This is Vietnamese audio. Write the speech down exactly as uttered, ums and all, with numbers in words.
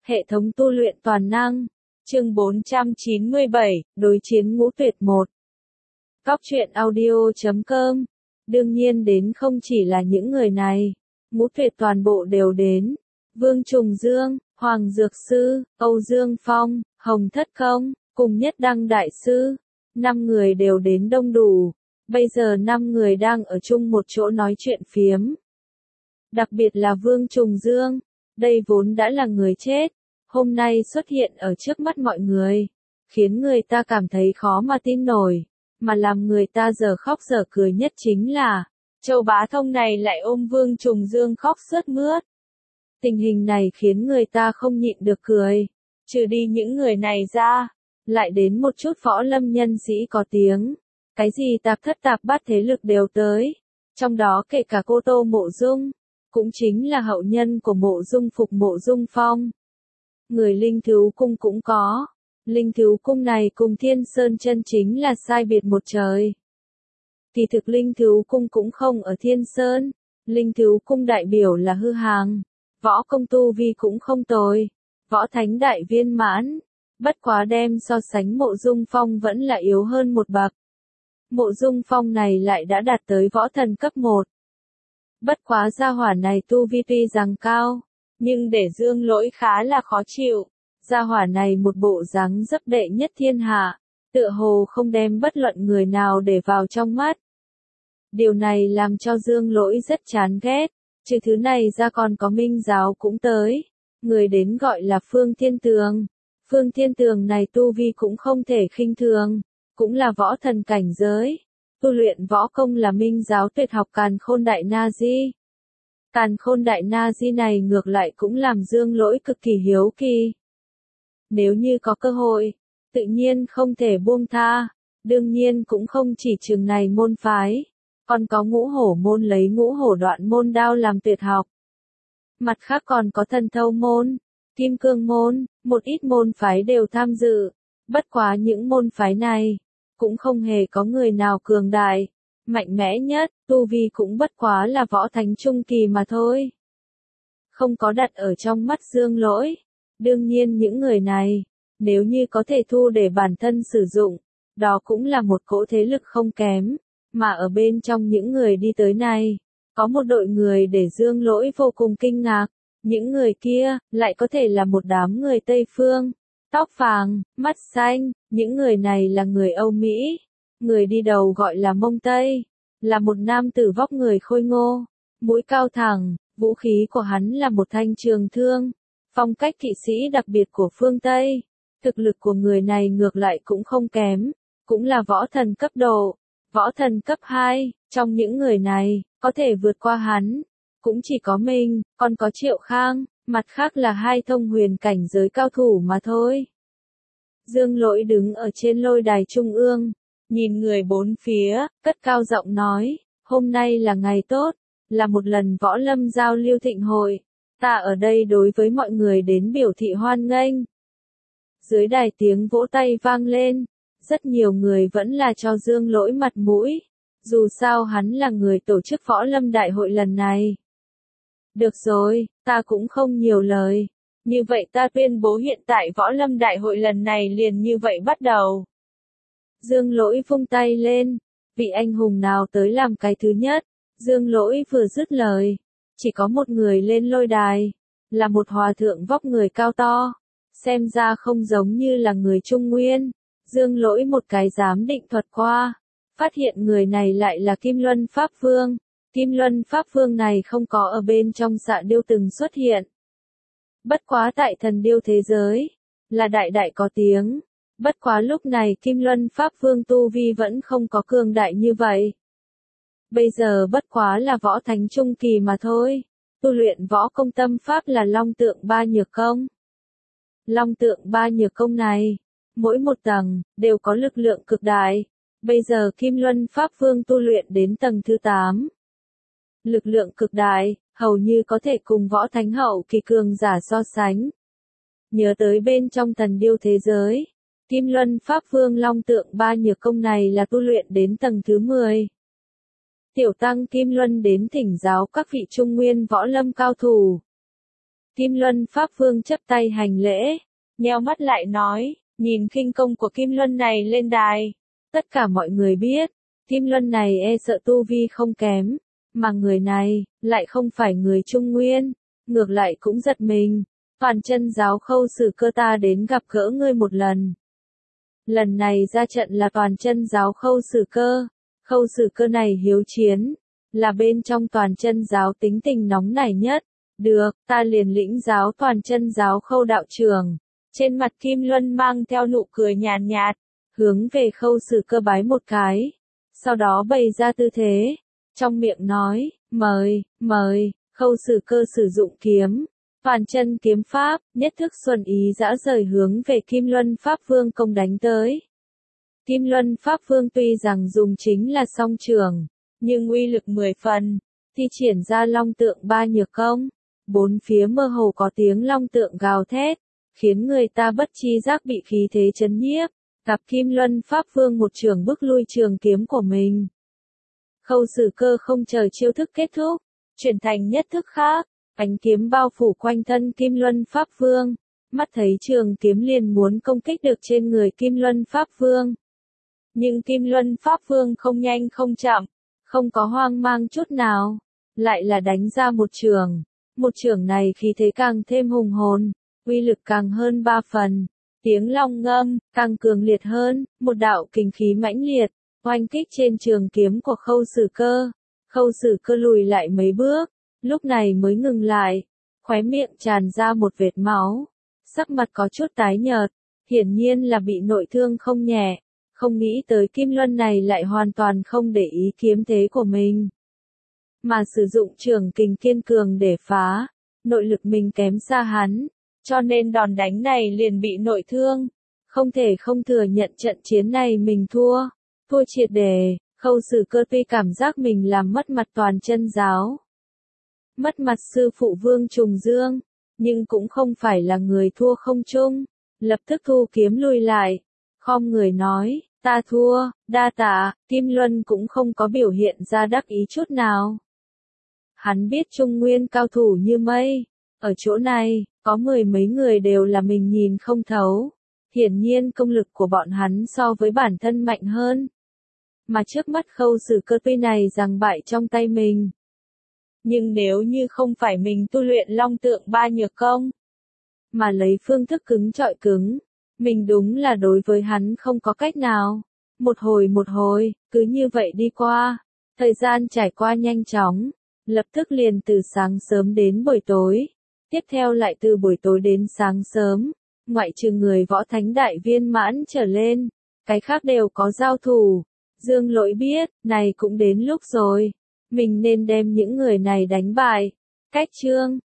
Hệ thống tu luyện toàn năng. Chương bốn trăm chín mươi bảy, đối chiến ngũ tuyệt một. Cóc truyện audio chấm com. Đương nhiên đến không chỉ là những người này. Ngũ tuyệt toàn bộ đều đến. Vương Trùng Dương, Hoàng Dược Sư, Âu Dương Phong, Hồng Thất Công, cùng Nhất Đăng Đại Sư. Năm người đều đến đông đủ. Bây giờ năm người đang ở chung một chỗ nói chuyện phiếm. Đặc biệt là Vương Trùng Dương. Đây vốn đã là người chết. Hôm nay xuất hiện ở trước mắt mọi người. Khiến người ta cảm thấy khó mà tin nổi. Mà làm người ta giờ khóc giờ cười nhất chính là Châu Bá Thông này lại ôm Vương Trùng Dương khóc sướt mướt. Tình hình này khiến người ta không nhịn được cười. Trừ đi những người này ra, lại đến một chút võ lâm nhân sĩ có tiếng. Cái gì tạp thất tạp bát thế lực đều tới. Trong đó kể cả cô Tô Mộ Dung. Cũng chính là hậu nhân của Mộ Dung Phục Mộ Dung Phong. Người Linh Thứu Cung cũng có. Linh Thứu Cung này cùng Thiên Sơn chân chính là sai biệt một trời. Kỳ thực Linh Thứu Cung cũng không ở Thiên Sơn. Linh Thứu Cung đại biểu là hư hàng. Võ công tu vi cũng không tồi. Võ thánh đại viên mãn. Bất quá đem so sánh Mộ Dung Phong vẫn là yếu hơn một bậc. Mộ Dung Phong này lại đã đạt tới võ thần cấp một. Bất quá gia hỏa này tu vi tuy rằng cao, nhưng để Dương Lỗi khá là khó chịu. Gia hỏa này một bộ dáng dấp đệ nhất thiên hạ, tựa hồ không đem bất luận người nào để vào trong mắt. Điều này làm cho Dương Lỗi rất chán ghét. Trừ thứ này ra còn có Minh Giáo cũng tới. Người đến gọi là Phương Thiên Tường. Phương Thiên Tường này tu vi cũng không thể khinh thường, cũng là võ thần cảnh giới. Tu luyện võ công là Minh Giáo tuyệt học Càn Khôn Đại Na Di. Càn Khôn Đại Na Di này ngược lại cũng làm Dương Lỗi cực kỳ hiếu kỳ. Nếu như có cơ hội, tự nhiên không thể buông tha. Đương nhiên cũng không chỉ trường này môn phái, còn có Ngũ Hổ môn lấy Ngũ Hổ Đoạn môn đao làm tuyệt học. Mặt khác còn có Thần Thâu môn, Kim Cương môn, một ít môn phái đều tham dự. Bất quá những môn phái này cũng không hề có người nào cường đại, mạnh mẽ nhất, tu vi cũng bất quá là võ thánh trung kỳ mà thôi. Không có đặt ở trong mắt Dương Lỗi. Đương nhiên những người này, nếu như có thể thu để bản thân sử dụng, đó cũng là một cỗ thế lực không kém. Mà ở bên trong những người đi tới này, có một đội người để Dương Lỗi vô cùng kinh ngạc. Những người kia, lại có thể là một đám người Tây Phương. Tóc vàng, mắt xanh, những người này là người Âu Mỹ. Người đi đầu gọi là Mông Tây. Là một nam tử vóc người khôi ngô, mũi cao thẳng, vũ khí của hắn là một thanh trường thương. Phong cách kỵ sĩ đặc biệt của phương Tây. Thực lực của người này ngược lại cũng không kém. Cũng là võ thần cấp độ. Võ thần cấp hai, trong những người này, có thể vượt qua hắn. Cũng chỉ có mình, còn có Triệu Khang, mặt khác là hai thông huyền cảnh giới cao thủ mà thôi. Dương Lỗi đứng ở trên lôi đài trung ương, nhìn người bốn phía, cất cao giọng nói, hôm nay là ngày tốt, là một lần võ lâm giao lưu thịnh hội, ta ở đây đối với mọi người đến biểu thị hoan nghênh. Dưới đài tiếng vỗ tay vang lên, rất nhiều người vẫn là cho Dương Lỗi mặt mũi, dù sao hắn là người tổ chức võ lâm đại hội lần này. Được rồi, ta cũng không nhiều lời. Như vậy ta tuyên bố hiện tại võ lâm đại hội lần này liền như vậy bắt đầu. Dương Lỗi vung tay lên. Vị anh hùng nào tới làm cái thứ nhất? Dương Lỗi vừa dứt lời. Chỉ có một người lên lôi đài. Là một hòa thượng vóc người cao to. Xem ra không giống như là người Trung Nguyên. Dương Lỗi một cái giám định thuật qua. Phát hiện người này lại là Kim Luân Pháp Vương. Kim Luân Pháp Vương này không có ở bên trong Dạ Điêu từng xuất hiện. Bất quá tại Thần Điêu thế giới, là đại đại có tiếng. Bất quá lúc này Kim Luân Pháp Vương tu vi vẫn không có cường đại như vậy. Bây giờ bất quá là võ thánh trung kỳ mà thôi. Tu luyện võ công tâm pháp là Long Tượng Ba Nhược Công. Long Tượng Ba Nhược Công này, mỗi một tầng, đều có lực lượng cực đại. Bây giờ Kim Luân Pháp Vương tu luyện đến tầng thứ tám. Lực lượng cực đại, hầu như có thể cùng võ thánh hậu kỳ cường giả so sánh. Nhớ tới bên trong Thần Điêu thế giới, Kim Luân Pháp Vương Long Tượng Ba Nhược Công này là tu luyện đến tầng thứ mười. Tiểu tăng Kim Luân đến thỉnh giáo các vị Trung Nguyên võ lâm cao thủ. Kim Luân Pháp Vương chấp tay hành lễ, nheo mắt lại nói, nhìn khinh công của Kim Luân này lên đài. Tất cả mọi người biết, Kim Luân này e sợ tu vi không kém, mà người này, lại không phải người Trung Nguyên, ngược lại cũng giật mình. Toàn chân giáo Khâu Sử Cơ ta đến gặp gỡ ngươi một lần. Lần này ra trận là toàn chân giáo Khâu Sử Cơ. Khâu Sử Cơ này hiếu chiến, là bên trong toàn chân giáo tính tình nóng nảy nhất. Được, ta liền lĩnh giáo toàn chân giáo Khâu đạo trưởng. Trên mặt Kim Luân mang theo nụ cười nhàn nhạt, nhạt, hướng về Khâu Sử Cơ bái một cái. Sau đó bày ra tư thế, trong miệng nói, mời, mời. Khâu Sử Cơ sử dụng kiếm, toàn chân kiếm pháp, nhất thức xuân ý dã rời hướng về Kim Luân Pháp Vương công đánh tới. Kim Luân Pháp Vương tuy rằng dùng chính là song trường, nhưng uy lực mười phần, thi triển ra long tượng ba nhược công, bốn phía mơ hồ có tiếng long tượng gào thét, khiến người ta bất chi giác bị khí thế chấn nhiếp, gặp Kim Luân Pháp Vương một trường bức lui trường kiếm của mình. Khâu Sử Cơ không chờ chiêu thức kết thúc, chuyển thành nhất thức khác, ánh kiếm bao phủ quanh thân Kim Luân Pháp Vương, mắt thấy trường kiếm liền muốn công kích được trên người Kim Luân Pháp Vương. Nhưng Kim Luân Pháp Vương không nhanh không chậm, không có hoang mang chút nào, lại là đánh ra một trường. Một trường này khí thế càng thêm hùng hồn, uy lực càng hơn ba phần, tiếng long ngâm càng cường liệt hơn, một đạo kình khí mãnh liệt, oanh kích trên trường kiếm của Khâu Sử Cơ. Khâu Sử Cơ lùi lại mấy bước, lúc này mới ngừng lại, khóe miệng tràn ra một vệt máu, sắc mặt có chút tái nhợt, hiển nhiên là bị nội thương không nhẹ, không nghĩ tới Kim Luân này lại hoàn toàn không để ý kiếm thế của mình, mà sử dụng trường kình kiên cường để phá, nội lực mình kém xa hắn, cho nên đòn đánh này liền bị nội thương, không thể không thừa nhận trận chiến này mình thua, thua triệt để. Khâu Sử Cơ tuy cảm giác mình làm mất mặt toàn chân giáo, mất mặt sư phụ Vương Trùng Dương, nhưng cũng không phải là người thua không chung, lập tức thu kiếm lùi lại, khom người nói, ta thua, đa tạ. Kim Luân cũng không có biểu hiện ra đắc ý chút nào. Hắn biết Trung Nguyên cao thủ như mây, ở chỗ này, có mười mấy người đều là mình nhìn không thấu, hiển nhiên công lực của bọn hắn so với bản thân mạnh hơn. Mà trước mắt Khâu Sử Cơ tuy này rằng bại trong tay mình. Nhưng nếu như không phải mình tu luyện long tượng ba nhược công, mà lấy phương thức cứng trọi cứng, mình đúng là đối với hắn không có cách nào. Một hồi một hồi, cứ như vậy đi qua, thời gian trải qua nhanh chóng, lập tức liền từ sáng sớm đến buổi tối, tiếp theo lại từ buổi tối đến sáng sớm, ngoại trừ người võ thánh đại viên mãn trở lên, cái khác đều có giao thủ. Dương Lỗi biết, này cũng đến lúc rồi, mình nên đem những người này đánh bại. Cách chương